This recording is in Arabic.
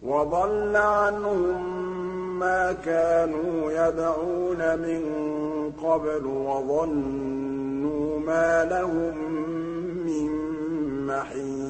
وَضَلَّ عَنْهُم مَّا كَانُوا يَدْعُونَ مِن قَبْلُ وَظَنُّوا مَا لَهُم مِّن مَّحِيصٍ